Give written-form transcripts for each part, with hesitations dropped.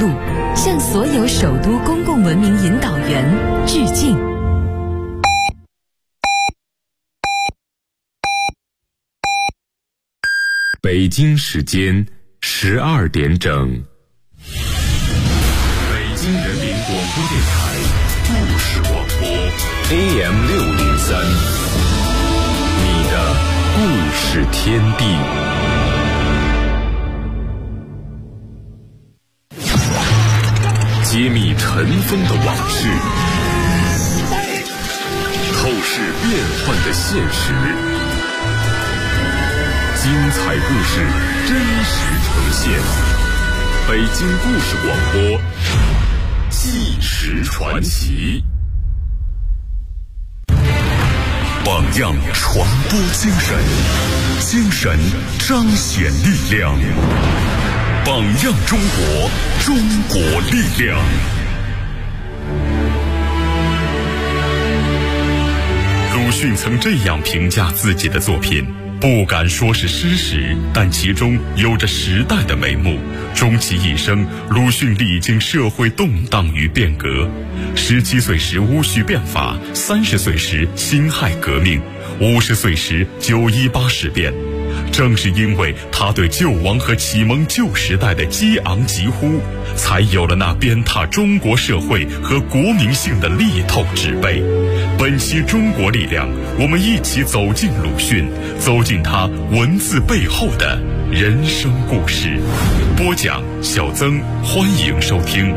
路，向所有首都公共文明引导员致敬。 北京时间12点整，北京人民广播电台故事广播 AM603， 你的故事天地。揭秘尘封的往事，透视变幻的现实，精彩故事真实呈现。北京故事广播，纪实传奇。榜样传播精神，精神彰显力量。榜样中国，中国力量。鲁迅曾这样评价自己的作品，不敢说是诗史，但其中有着时代的眉目。终其一生，鲁迅历经社会动荡与变革。17岁时戊戌变法，30岁时辛亥革命，50岁时918事变。正是因为他对救亡和启蒙旧时代的激昂疾呼，才有了那鞭挞中国社会和国民性的力透纸背。本期中国力量，我们一起走进鲁迅，走进他文字背后的人生故事。播讲小曾，欢迎收听。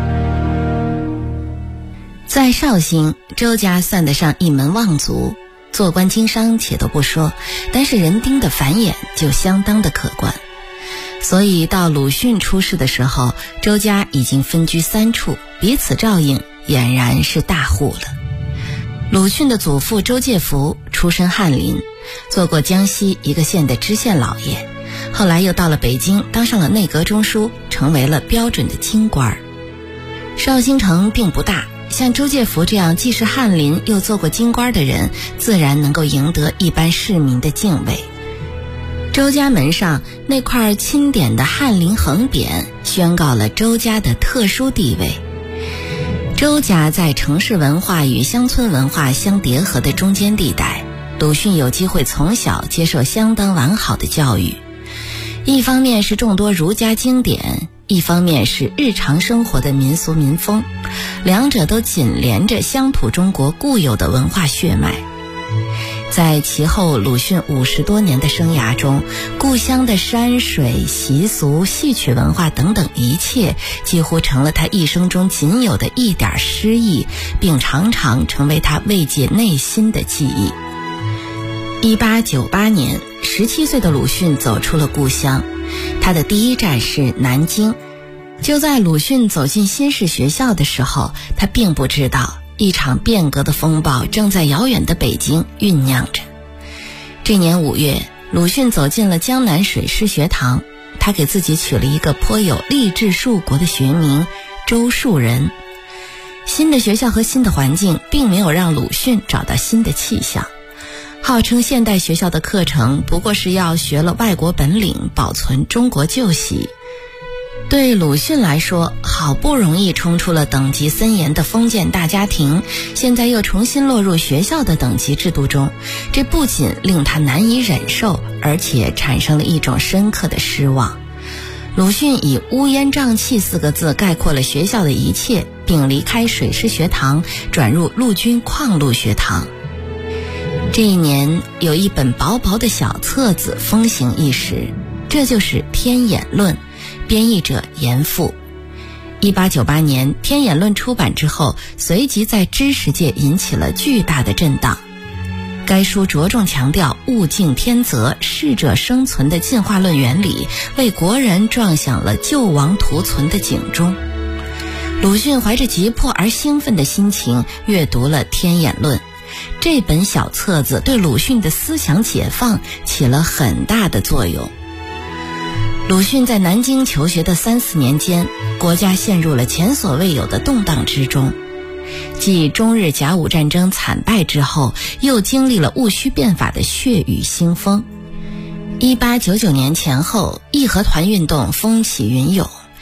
在绍兴，周家算得上一门望族，做官经商且都不说，但是人丁的繁衍就相当的可观。所以到鲁迅出世的时候，周家已经分居3处，彼此照应，俨然是大户了。鲁迅的祖父周介甫出身翰林，做过江西一个县的知县老爷，后来又到了北京，当上了内阁中书，成为了标准的京官。绍兴城并不大，像周介甫这样既是翰林又做过京官的人，自然能够赢得一般市民的敬畏。周家门上那块钦点的翰林横匾，宣告了周家的特殊地位。周家在城市文化与乡村文化相叠合的中间地带，鲁迅有机会从小接受相当完好的教育。一方面是众多儒家经典，一方面是日常生活的民俗民风，两者都紧连着乡土中国固有的文化血脉。在其后鲁迅50多年的生涯中，故乡的山水、习俗、戏曲文化等等一切，几乎成了他一生中仅有的一点诗意，并常常成为他慰藉内心的记忆。1898年，17岁的鲁迅走出了故乡，他的第一站是南京。就在鲁迅走进新式学校的时候，他并不知道一场变革的风暴正在遥远的北京酝酿着。这年5月，鲁迅走进了江南水师学堂，他给自己取了一个颇有励志树国的学名周树人。新的学校和新的环境并没有让鲁迅找到新的气象。号称现代学校的课程不过是要学了外国本领，保存中国旧习。对鲁迅来说，好不容易冲出了等级森严的封建大家庭，现在又重新落入学校的等级制度中，这不仅令他难以忍受，而且产生了一种深刻的失望。鲁迅以乌烟瘴气4个字概括了学校的一切，并离开水师学堂，转入陆军矿路学堂。这一年，有一本薄薄的小册子风行一时，这就是《天演论》，编译者严复。1898年《天演论》出版之后，随即在知识界引起了巨大的震荡。该书着重强调物竞天择、适者生存的进化论原理，为国人撞响了救亡图存的警钟。鲁迅怀着急迫而兴奋的心情阅读了《天演论》。这本小册子对鲁迅的思想解放起了很大的作用。鲁迅在南京求学的3、4年间，国家陷入了前所未有的动荡之中。继中日甲午战争惨败之后，又经历了戊戌变法的血雨腥风。1899年前后，义和团运动风起云涌，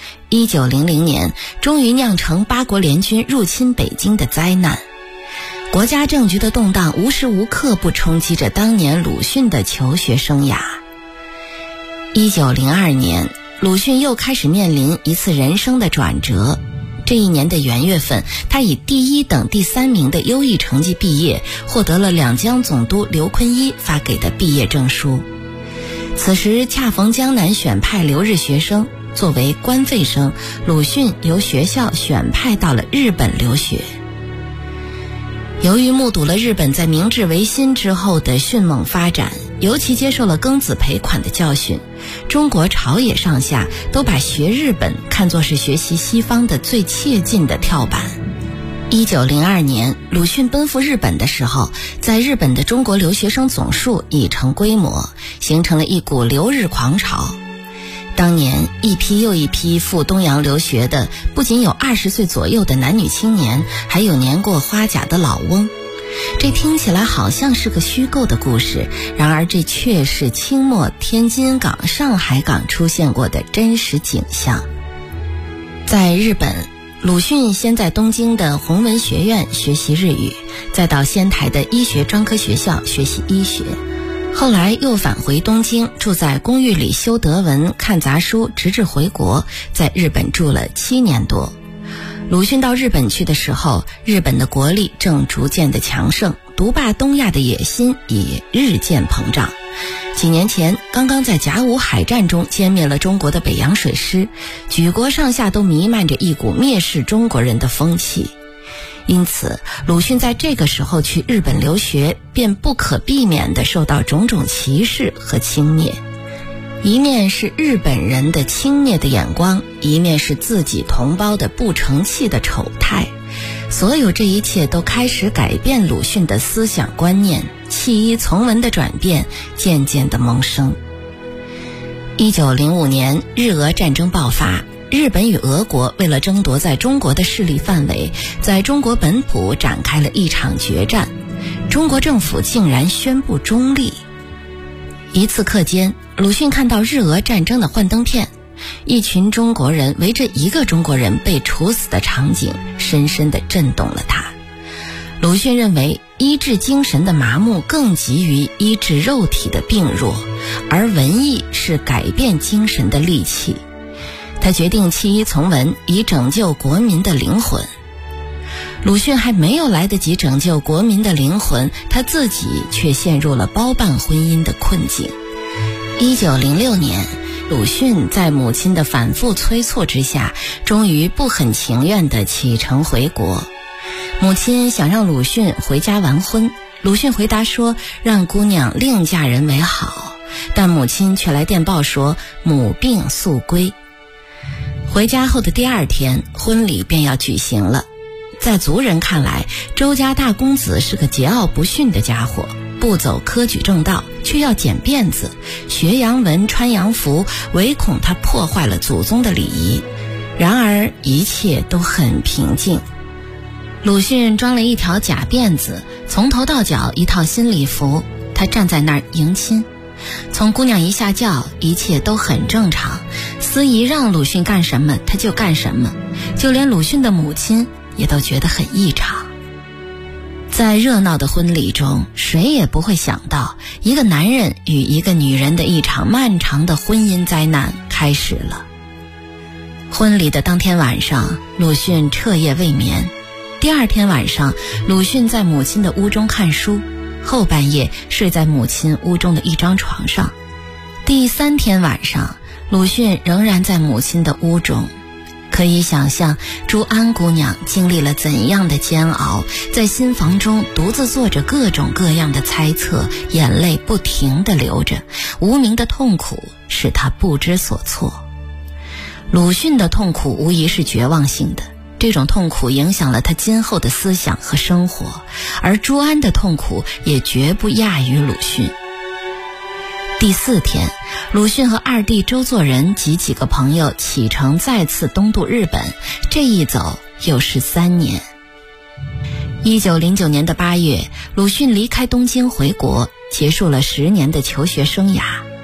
1900年终于酿成八国联军入侵北京的灾难。国家政局的动荡无时无刻不冲击着当年鲁迅的求学生涯。1902年，鲁迅又开始面临一次人生的转折。这一年的元月份，他以第1等第3名的优异成绩毕业，获得了两江总督刘坤一发给的毕业证书。此时恰逢江南选派留日学生，作为官费生，鲁迅由学校选派到了日本留学。由于目睹了日本在明治维新之后的迅猛发展，尤其接受了庚子赔款的教训，中国朝野上下都把学日本看作是学习西方的最切近的跳板。1902年，鲁迅奔赴日本的时候，在日本的中国留学生总数已成规模，形成了一股留日狂潮。当年一批又一批赴东洋留学的，不仅有20岁左右的男女青年，还有年过花甲的老翁。这听起来好像是个虚构的故事，然而这却是清末天津港、上海港出现过的真实景象。在日本，鲁迅先在东京的弘文学院学习日语，再到仙台的医学专科学校学习医学，后来又返回东京，住在公寓里修德文、看杂书，直至回国，在日本住了7年多。鲁迅到日本去的时候，日本的国力正逐渐的强盛，独霸东亚的野心也日渐膨胀。几年前，刚刚在甲午海战中歼灭了中国的北洋水师，举国上下都弥漫着一股蔑视中国人的风气。因此，鲁迅在这个时候去日本留学，便不可避免地受到种种歧视和轻蔑。一面是日本人的轻蔑的眼光，一面是自己同胞的不成器的丑态。所有这一切都开始改变鲁迅的思想观念，弃医从文的转变渐渐地萌生。1905年，日俄战争爆发，日本与俄国为了争夺在中国的势力范围，在中国本土展开了一场决战。中国政府竟然宣布中立。一次课间，鲁迅看到日俄战争的幻灯片，一群中国人围着一个中国人被处死的场景深深地震动了他。鲁迅认为，医治精神的麻木更急于医治肉体的病弱，而文艺是改变精神的利器。他决定弃医从文，以拯救国民的灵魂。鲁迅还没有来得及拯救国民的灵魂，他自己却陷入了包办婚姻的困境。1906年，鲁迅在母亲的反复催促之下，终于不很情愿地启程回国。母亲想让鲁迅回家完婚，鲁迅回答说让姑娘另嫁人为好，但母亲却来电报说母病速归。回家后的第2天，婚礼便要举行了。在族人看来，周家大公子是个桀骜不驯的家伙，不走科举正道，却要剪辫子、学洋文、穿洋服，唯恐他破坏了祖宗的礼仪。然而一切都很平静。鲁迅装了一条假辫子，从头到脚一套新礼服，他站在那儿迎亲。从姑娘一下轿，一切都很正常，司仪让鲁迅干什么他就干什么，就连鲁迅的母亲也都觉得很异常。在热闹的婚礼中，谁也不会想到，一个男人与一个女人的一场漫长的婚姻灾难开始了。婚礼的当天晚上，鲁迅彻夜未眠。第2天晚上，鲁迅在母亲的屋中看书，后半夜睡在母亲屋中的一张床上。第3天晚上，鲁迅仍然在母亲的屋中。可以想象朱安姑娘经历了怎样的煎熬，在新房中独自做着各种各样的猜测，眼泪不停地流着，无名的痛苦使她不知所措。鲁迅的痛苦无疑是绝望性的，这种痛苦影响了他今后的思想和生活，而朱安的痛苦也绝不亚于鲁迅。第4天，鲁迅和二弟周作人及几个朋友启程再次东渡日本，这一走又是3年。1909年的8月，鲁迅离开东京回国，结束了10年的求学生涯。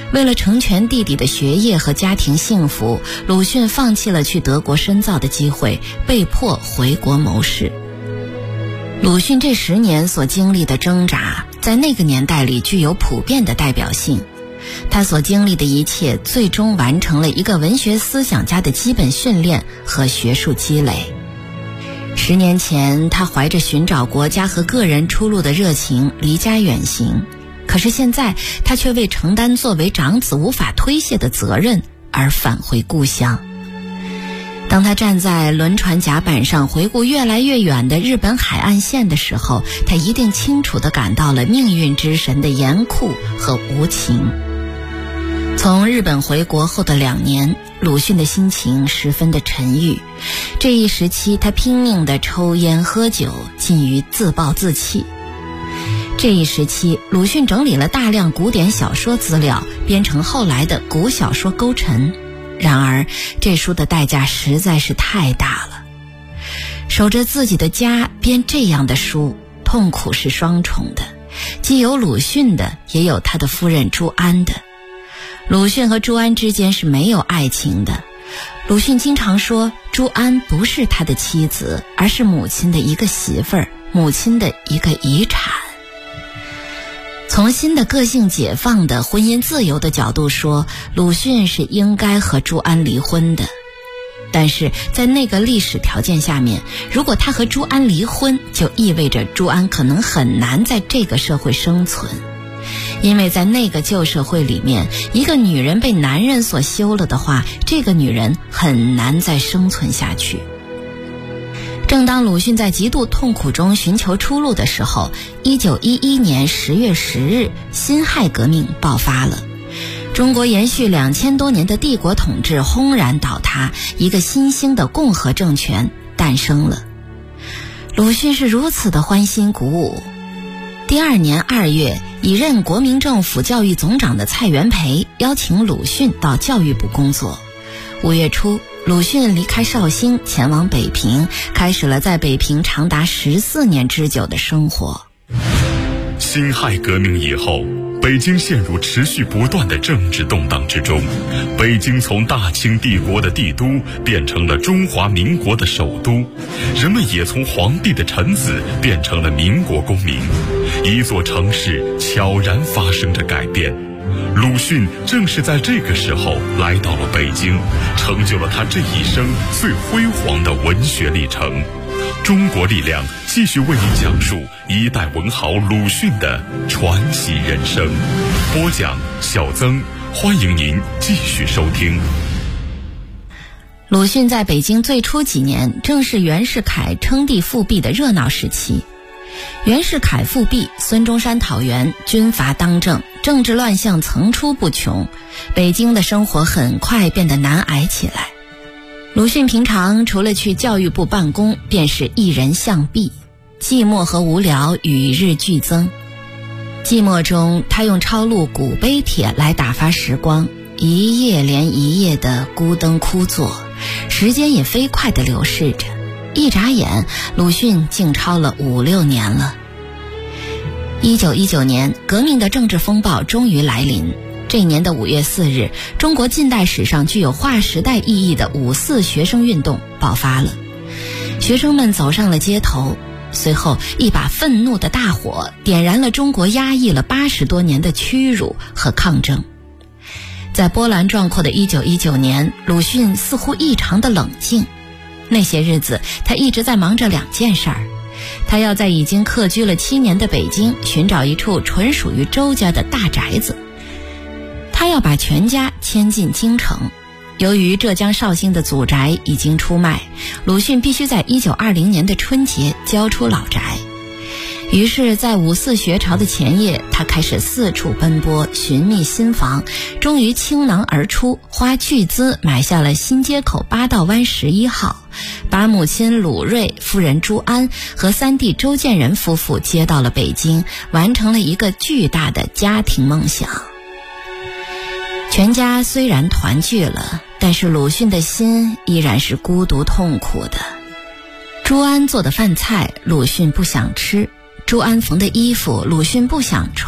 为了成全弟弟的学业和家庭幸福，鲁迅放弃了去德国深造的机会，被迫回国谋事。鲁迅这10年所经历的挣扎，在那个年代里具有普遍的代表性。他所经历的一切，最终完成了一个文学思想家的基本训练和学术积累。10年前，他怀着寻找国家和个人出路的热情离家远行，可是现在他却为承担作为长子无法推卸的责任而返回故乡。当他站在轮船甲板上回顾越来越远的日本海岸线的时候，他一定清楚地感到了命运之神的严酷和无情。从日本回国后的2年，鲁迅的心情十分的沉郁。这一时期，他拼命地抽烟喝酒，近于自暴自弃。这一时期，鲁迅整理了大量古典小说资料，编成后来的古小说勾陈。然而，这书的代价实在是太大了。守着自己的家编这样的书，痛苦是双重的，既有鲁迅的，也有他的夫人朱安的。鲁迅和朱安之间是没有爱情的。鲁迅经常说，朱安不是他的妻子，而是母亲的一个媳妇儿，母亲的一个遗产。从新的个性解放的婚姻自由的角度说，鲁迅是应该和朱安离婚的。但是在那个历史条件下面，如果他和朱安离婚，就意味着朱安可能很难在这个社会生存。因为在那个旧社会里面，一个女人被男人所休了的话，这个女人很难再生存下去。正当鲁迅在极度痛苦中寻求出路的时候，1911年10月10日，辛亥革命爆发了。中国延续2000多年的帝国统治轰然倒塌，一个新兴的共和政权诞生了。鲁迅是如此的欢欣鼓舞。第2年2月，已任国民政府教育总长的蔡元培邀请鲁迅到教育部工作。5月初，鲁迅离开绍兴前往北平，开始了在北平长达14年之久的生活。 辛亥革命以后，北京陷入持续不断的政治动荡之中。北京从大清帝国的帝都变成了中华民国的首都，人们也从皇帝的臣子变成了民国公民。一座城市悄然发生着改变。鲁迅正是在这个时候来到了北京，成就了他这一生最辉煌的文学历程。中国力量继续为您讲述一代文豪鲁迅的传奇人生。播讲小曾，欢迎您继续收听。 鲁迅在北京最初几年，正是袁世凯称帝复辟的热闹时期。袁世凯复辟，孙中山讨袁，军阀当政，政治乱象层出不穷，北京的生活很快变得难挨起来。鲁迅平常除了去教育部办公，便是一人向壁，寂寞和无聊与日俱增。寂寞中，他用抄录古碑帖来打发时光，一夜连一夜的孤灯枯坐，时间也飞快地流逝着。一眨眼，鲁迅竟抄了5-6年了。1919年，革命的政治风暴终于来临。这年的5月4日，中国近代史上具有划时代意义的5·4学生运动爆发了。学生们走上了街头，随后一把愤怒的大火点燃了中国压抑了80多年的屈辱和抗争。在波澜壮阔的1919年，鲁迅似乎异常的冷静。那些日子，他一直在忙着2件事儿。他要在已经客居了7年的北京寻找一处纯属于周家的大宅子，他要把全家迁进京城。由于浙江绍兴的祖宅已经出卖，鲁迅必须在1920年的春节交出老宅。于是在5·4学潮的前夜，他开始四处奔波，寻觅新房，终于倾囊而出，花巨资买下了新街口8道湾11号，把母亲鲁瑞、夫人朱安和3弟周建人夫妇接到了北京，完成了一个巨大的家庭梦想。全家虽然团聚了，但是鲁迅的心依然是孤独痛苦的。朱安做的饭菜，鲁迅不想吃；朱安缝的衣服，鲁迅不想穿；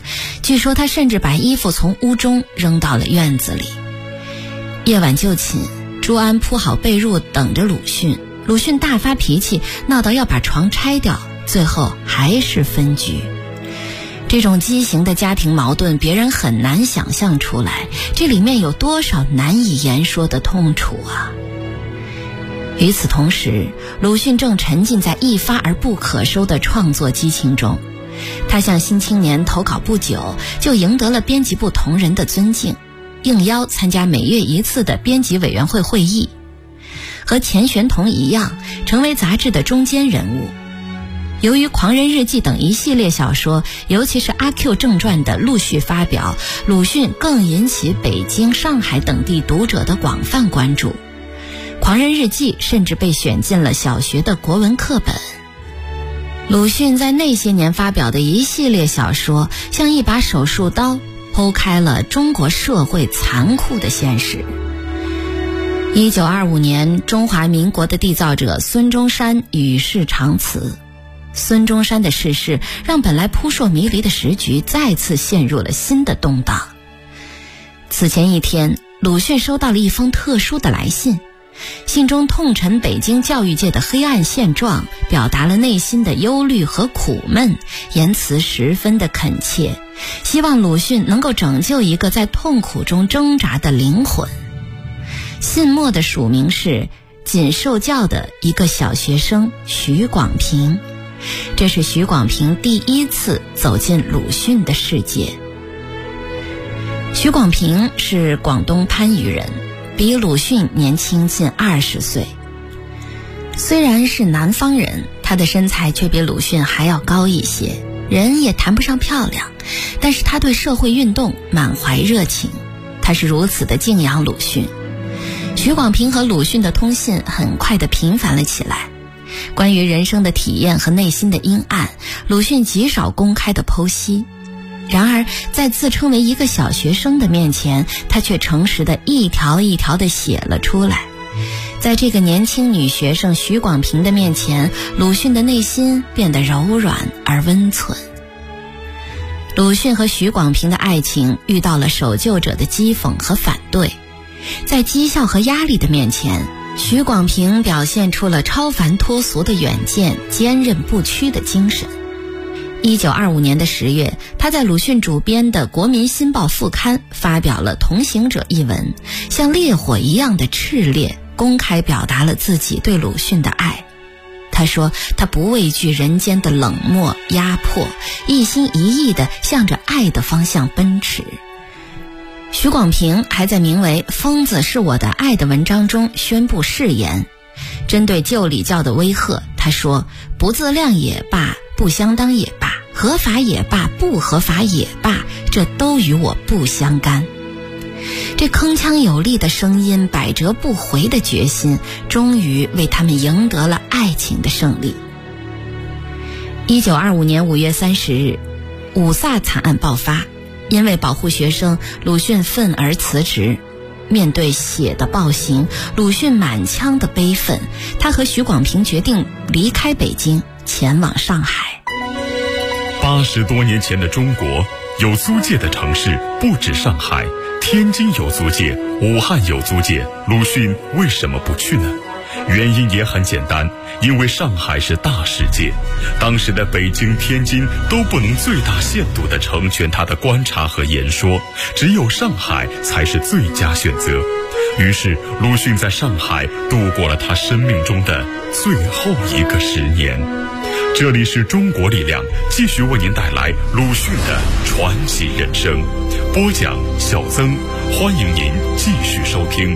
据说他甚至把衣服从屋中扔到了院子里。夜晚就寝，朱安铺好被褥等着鲁迅。鲁迅大发脾气，闹到要把床拆掉，最后还是分居。这种畸形的家庭矛盾，别人很难想象出来，这里面有多少难以言说的痛楚啊！与此同时，鲁迅正沉浸在一发而不可收的创作激情中。他向《新青年》投稿不久，就赢得了编辑部同仁的尊敬，应邀参加每月一次的编辑委员会会议，和钱玄同一样，成为杂志的中坚人物。由于《狂人日记》等一系列小说，尤其是《阿 Q 正传》的陆续发表，鲁迅更引起北京、上海等地读者的广泛关注。《狂人日记》甚至被选进了小学的国文课本。鲁迅在那些年发表的一系列小说，像一把手术刀，剖开了中国社会残酷的现实。1925年，中华民国的缔造者孙中山与世长辞。孙中山的逝世让本来扑朔迷离的时局再次陷入了新的动荡。此前一天，鲁迅收到了一封特殊的来信，信中痛陈北京教育界的黑暗现状，表达了内心的忧虑和苦闷，言辞十分的恳切，希望鲁迅能够拯救一个在痛苦中挣扎的灵魂。信末的署名是仅受教的一个小学生许广平。这是许广平第一次走进鲁迅的世界。许广平是广东番禺人，比鲁迅年轻近20岁。虽然是南方人，他的身材却比鲁迅还要高一些，人也谈不上漂亮，但是他对社会运动满怀热情，他是如此的敬仰鲁迅。许广平和鲁迅的通信很快地频繁了起来。关于人生的体验和内心的阴暗，鲁迅极少公开的剖析。然而在自称为一个小学生的面前，他却诚实的一条一条的写了出来。在这个年轻女学生许广平的面前，鲁迅的内心变得柔软而温存。鲁迅和许广平的爱情遇到了守旧者的讥讽和反对，在讥笑和压力的面前，许广平表现出了超凡脱俗的远见，坚韧不屈的精神。1925年的10月，他在鲁迅主编的《国民新报》副刊发表了《同行者》一文，像烈火一样的炽烈，公开表达了自己对鲁迅的爱。他说他不畏惧人间的冷漠压迫，一心一意地向着爱的方向奔驰。许广平还在名为《疯子是我的爱》的文章中宣布誓言。针对旧礼教的威吓，他说不自量也罢，不相当也罢，合法也罢，不合法也罢，这都与我不相干。这铿锵有力的声音，百折不回的决心，终于为他们赢得了爱情的胜利。1925年5月30日，五卅惨案爆发，因为保护学生，鲁迅愤而辞职。面对血的暴行，鲁迅满腔的悲愤，他和许广平决定离开北京，前往上海。 80多年前的中国，有租界的城市不止上海，天津有租界，武汉有租界，鲁迅为什么不去呢？原因也很简单，因为上海是大世界，当时的北京、天津都不能最大限度地成全他的观察和言说，只有上海才是最佳选择。于是鲁迅在上海度过了他生命中的最后一个10年。这里是中国力量，继续为您带来鲁迅的传奇人生。播讲小曾，欢迎您继续收听。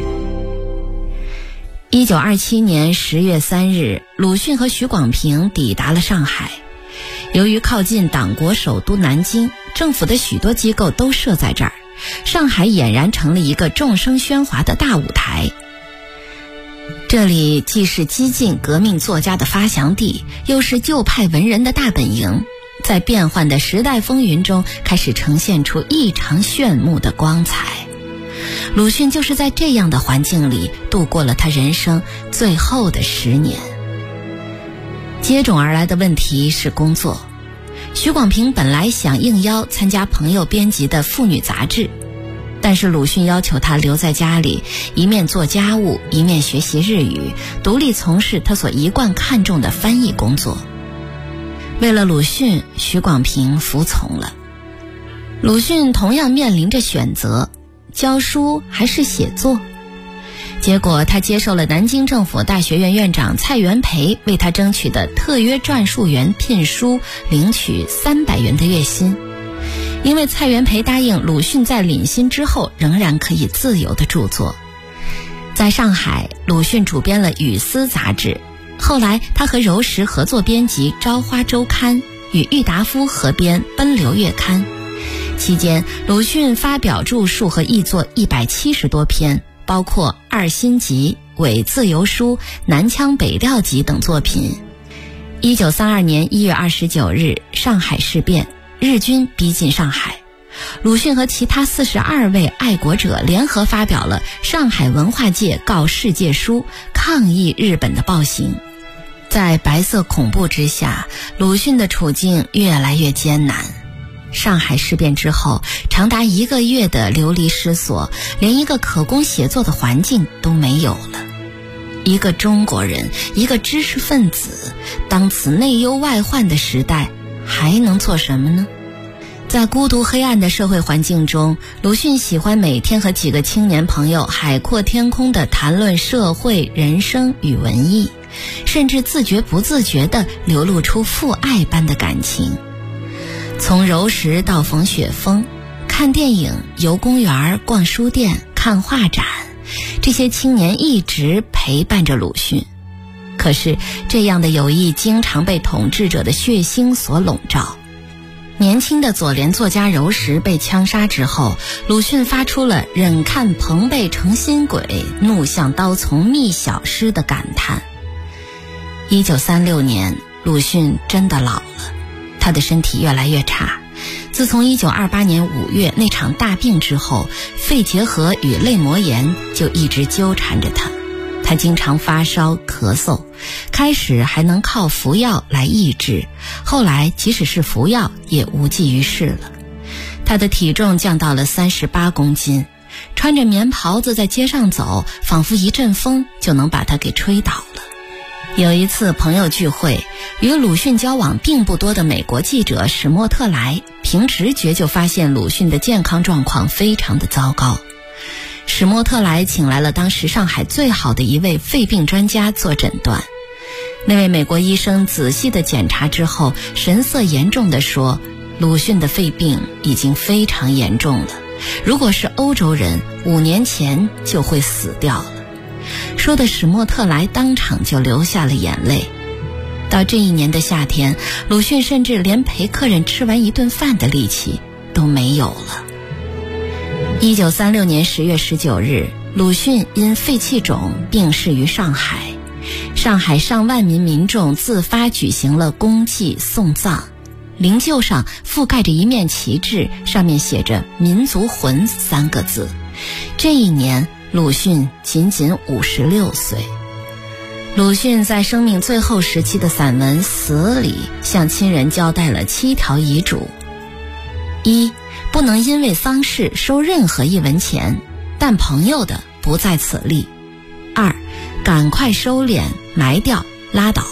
1927年10月3日，鲁迅和许广平抵达了上海。由于靠近党国首都南京，政府的许多机构都设在这儿，上海俨然成了一个众声喧哗的大舞台。这里既是激进革命作家的发祥地，又是旧派文人的大本营，在变幻的时代风云中开始呈现出异常炫目的光彩。鲁迅就是在这样的环境里度过了他人生最后的10年。接踵而来的问题是工作。 许广平本来想应邀参加朋友编辑的妇女杂志，但是鲁迅要求他留在家里，一面做家务，一面学习日语，独立从事他所一贯看重的翻译工作。为了鲁迅，许广平服从了。鲁迅同样面临着选择，教书还是写作。结果他接受了南京政府大学院院长蔡元培为他争取的特约撰述员聘书，领取300元的月薪。因为蔡元培答应鲁迅在领薪之后仍然可以自由的著作。在上海，鲁迅主编了《语丝》杂志，后来他和柔石合作编辑《朝花周刊》，与郁达夫合编《奔流月刊》。期间，鲁迅发表著述和译作170多篇，包括《二新集》《伪自由书》《南腔北调集》等作品。1932年1月29日，上海事变，日军逼近上海，鲁迅和其他42位爱国者联合发表了《上海文化界告世界书》，抗议日本的暴行。在白色恐怖之下，鲁迅的处境越来越艰难。上海事变之后，长达1个月的流离失所，连一个可供写作的环境都没有了。一个中国人，一个知识分子，当此内忧外患的时代，还能做什么呢？在孤独黑暗的社会环境中，鲁迅喜欢每天和几个青年朋友海阔天空地谈论社会、人生与文艺，甚至自觉不自觉地流露出父爱般的感情。从柔石到冯雪峰，看电影、游公园、逛书店、看画展，这些青年一直陪伴着鲁迅。可是这样的友谊经常被统治者的血腥所笼罩。年轻的左联作家柔石被枪杀之后，鲁迅发出了忍看朋辈成新鬼，怒向刀从觅小师的感叹。1936年，鲁迅真的老了，他的身体越来越差。自从1928年5月那场大病之后，肺结核与类膜炎就一直纠缠着他。他经常发烧咳嗽，开始还能靠服药来抑制，后来即使是服药也无济于事了。他的体重降到了38公斤，穿着棉袍子在街上走，仿佛一阵风就能把他给吹倒了。有一次朋友聚会，与鲁迅交往并不多的美国记者史莫特来，凭直觉就发现鲁迅的健康状况非常的糟糕。史莫特来请来了当时上海最好的一位肺病专家做诊断。那位美国医生仔细的检查之后，神色严重地说，鲁迅的肺病已经非常严重了，如果是欧洲人5年前就会死掉了。说的史莫特来当场就流下了眼泪。到这一年的夏天，鲁迅甚至连陪客人吃完一顿饭的力气都没有了。1936年10月19日，鲁迅因肺气肿病逝于上海。上海上万名民众自发举行了公祭送葬，灵柩上覆盖着一面旗帜，上面写着民族魂3个字。这一年鲁迅仅仅56岁。鲁迅在生命最后时期的散文《死》里，向亲人交代了7条遗嘱： 1. 不能因为丧事收任何1文钱，但朋友的不在此例。 2. 赶快收敛埋掉拉倒。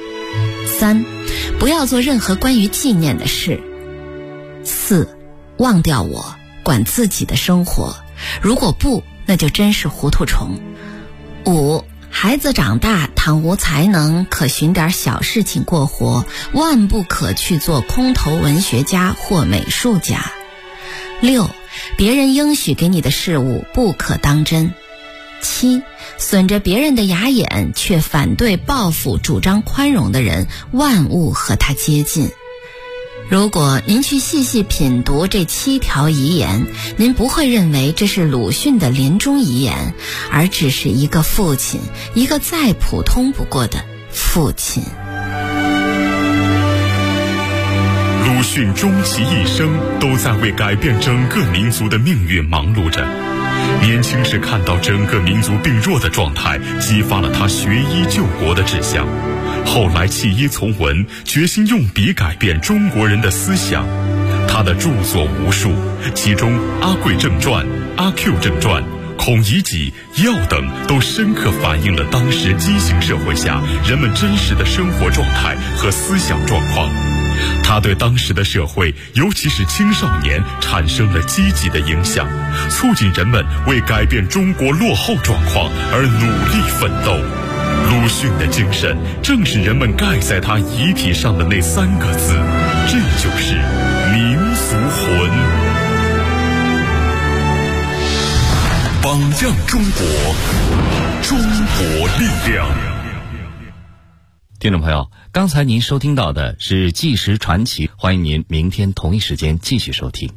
3. 不要做任何关于纪念的事。 4. 忘掉我，管自己的生活，如果不，那就真是糊涂虫。 5. 孩子长大，倘无才能，可寻点小事情过活，万不可去做空头文学家或美术家。 6. 别人应许给你的事物不可当真。 7. 损着别人的牙眼却反对报复主张宽容的人，万物和他接近。如果您去细细品读这7条遗言，您不会认为这是鲁迅的临终遗言，而只是一个父亲，一个再普通不过的父亲。 鲁迅终其一生都在为改变整个民族的命运忙碌着。 年轻时看到整个民族病弱的状态，激发了他学医救国的志向。后来弃医从文，决心用笔改变中国人的思想。他的著作无数，其中《阿贵正传》《阿 Q 正传》《孔乙己》《药》等都深刻反映了当时畸形社会下人们真实的生活状态和思想状况。他对当时的社会，尤其是青少年，产生了积极的影响，促进人们为改变中国落后状况而努力奋斗。鲁迅的精神正是人们盖在他遗体上的那3个字，这就是民族魂。 榜样中国，中国力量。 听众朋友，刚才您收听到的是《纪实传奇》，欢迎您明天同一时间继续收听。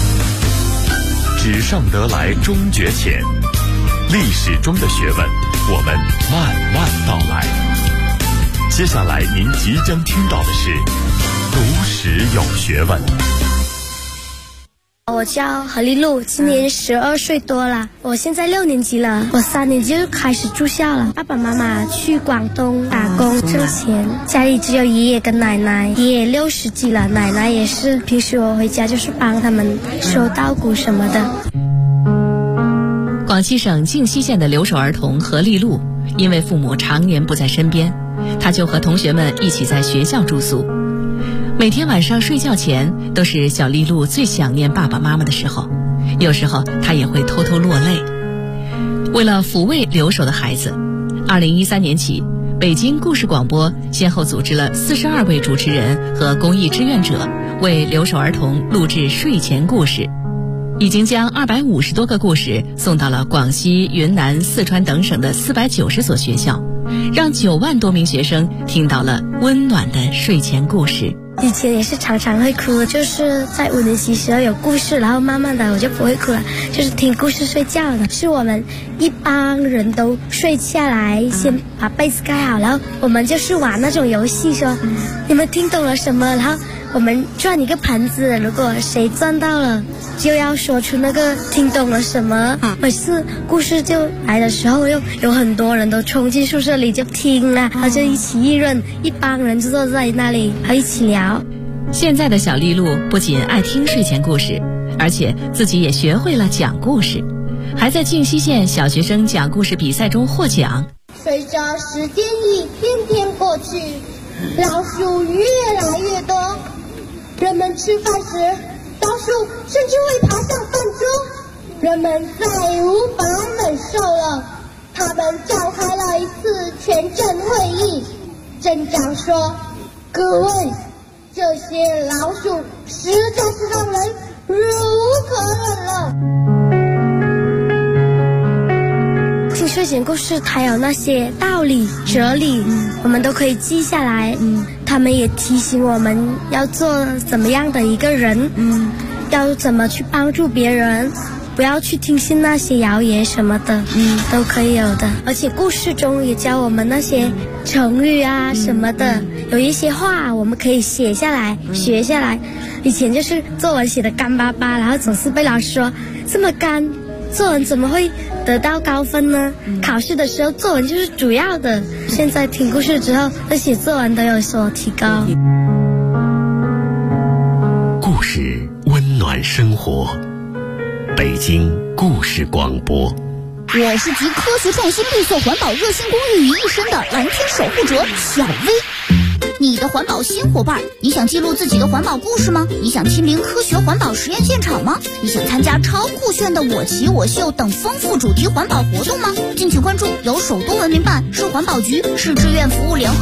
纸上得来终觉浅，历史中的学问，我们慢慢道来。接下来您即将听到的是读史有学问。 我叫何丽露，今年12岁多了，我现在6年级了。我3年级就开始住校了。爸爸妈妈去广东打工挣钱，家里只有爷爷跟奶奶。爷爷60几了，奶奶也是。平时我回家就是帮他们收稻谷什么的。 广西省靖西县的留守儿童何丽露，因为父母常年不在身边，她就和同学们一起在学校住宿。每天晚上睡觉前，都是小丽露最想念爸爸妈妈的时候，有时候她也会偷偷落泪。为了抚慰留守的孩子，2013年起，北京故事广播先后组织了42位主持人和公益志愿者，为留守儿童录制睡前故事，已经将250多个故事送到了广西、云南、四川等省的490所学校，让9万多名学生听到了温暖的睡前故事。 以前也是常常会哭，就是在5年级时候有故事，然后慢慢的我就不会哭了，就是听故事睡觉的。是我们一帮人都睡下来，先把被子盖好，然后我们就是玩那种游戏，说你们听懂了什么，然后我们转一个盘子，如果谁转到了就要说出那个听懂了什么。每次故事就来的时候，又有很多人都冲进宿舍里就听了，然后就一起议论，一帮人就坐在那里还一起聊。 现在的小丽露不仅爱听睡前故事，而且自己也学会了讲故事，还在靖西县小学生讲故事比赛中获奖。 随着时间一天天过去，老鼠越来越多，人们吃饭时，老鼠甚至会爬上饭桌，人们再无法忍受了，他们召开了一次全镇会议。镇长说：“各位，这些老鼠实在是让人忍无可忍了。” 听睡前故事，它有那些道理、哲理，我们都可以记下来。他们也提醒我们要做怎么样的一个人，要怎么去帮助别人，不要去听信那些谣言什么的，都可以有的。而且故事中也教我们那些成语啊什么的，有一些话我们可以写下来、学下来。以前就是作文写的干巴巴，然后总是被老师说这么干，作文怎么会得到高分呢？考试的时候作文就是主要的。现在听故事之后，那写作文都有所提高。 故事温暖生活，北京故事广播。 我是集科学创新、绿色环保、热心公益于一身的蓝天守护者小薇。你的环保新伙伴，你想记录自己的环保故事吗？你想亲临科学环保实验现场吗？你想参加超酷炫的我骑我秀等丰富主题环保活动吗？敬请关注由首都文明办、市环保局、市志愿服务联合